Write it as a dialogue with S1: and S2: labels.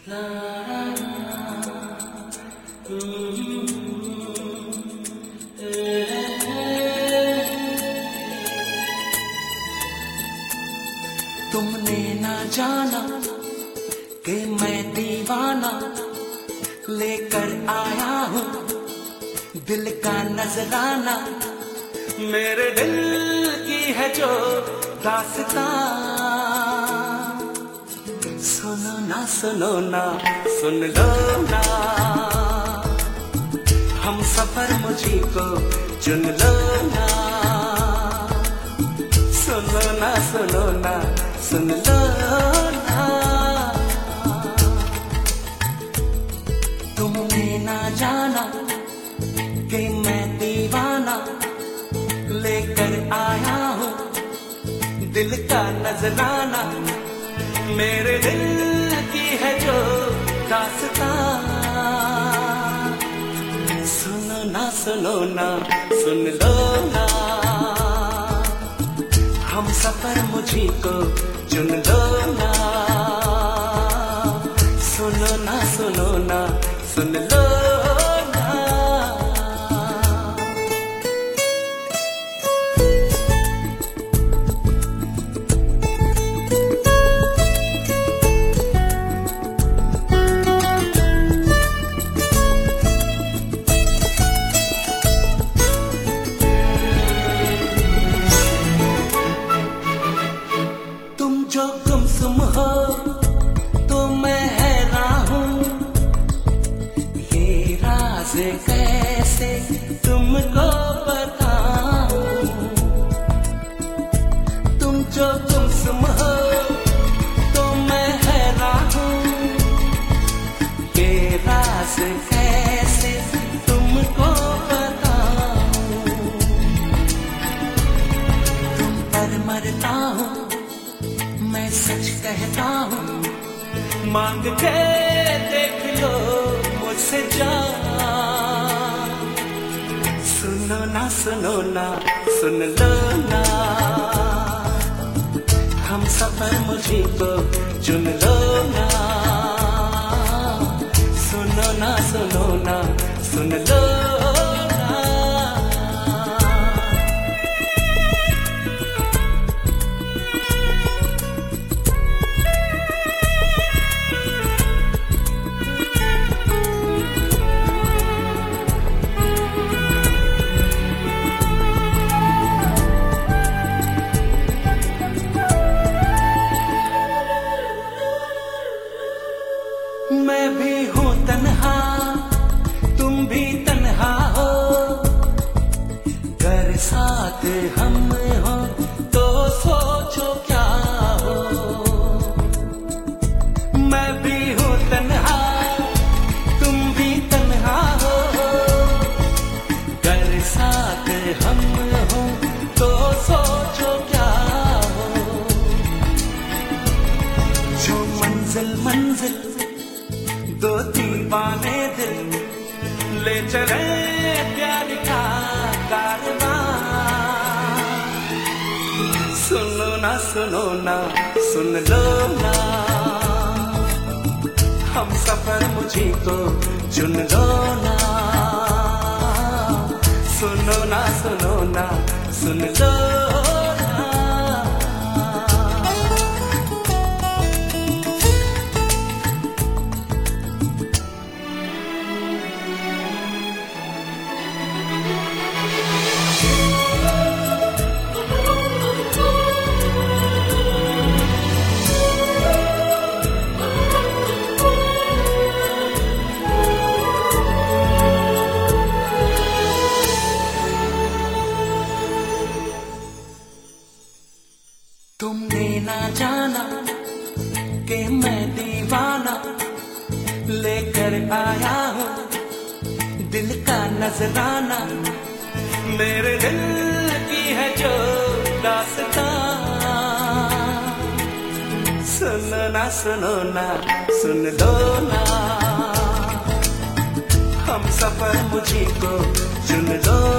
S1: तुमने ना जाना कि मैं दीवाना लेकर आया हूँ दिल का नजराना। मेरे दिल की है जो दास्तां, सुनो ना सुनो ना सुन लो ना, हम सफर मुझी को चुन लो ना। सुनो ना सुनो ना सुन लो ना, तुमने ना जाना कि मैं दीवाना लेकर आया हूँ दिल का नजराना। मेरे दिल की है जो दास्तां, सुनो ना सुन लो ना, हम सफर मुझी को चुन लो ना। सुनो ना सुन लो ना। जो गुमसुम हो तो मैं हैरान हूँ, ये राज कैसे तुमको बताऊं। तुम जो गुमसुम हो तो मैं हैरान हूँ, ये राज कैसे तुमको बताऊं। तुम पर मरता हूँ मैं सच कहता हूँ, मांग के देख लो मुझसे जान। सुनो ना सुन लो ना, हम सफर मुझी को चुन लो ना। सुनो ना सुन लो ना। मैं भी हूँ तन्हा तुम भी तन्हा हो, घर साथ हम हो तो सोचो क्या हो। मैं भी हूँ तन्हा तुम भी तन्हा हो, घर साथ हम हो तो सोचो क्या हो। जो मंजिल दो दीवाने दिल ले चले प्यार का कारवां। सुनो ना सुन लो ना, हम सफर मुझी को चुन लो ना। सुनो ना सुन लो ना। तुमने ना जाना कि मैं दीवाना लेकर आया हूँ दिल का नजराना। मेरे दिल की है जो दास्तां, सुनो ना सुन लो ना, हम सफर मुझी को चुन लो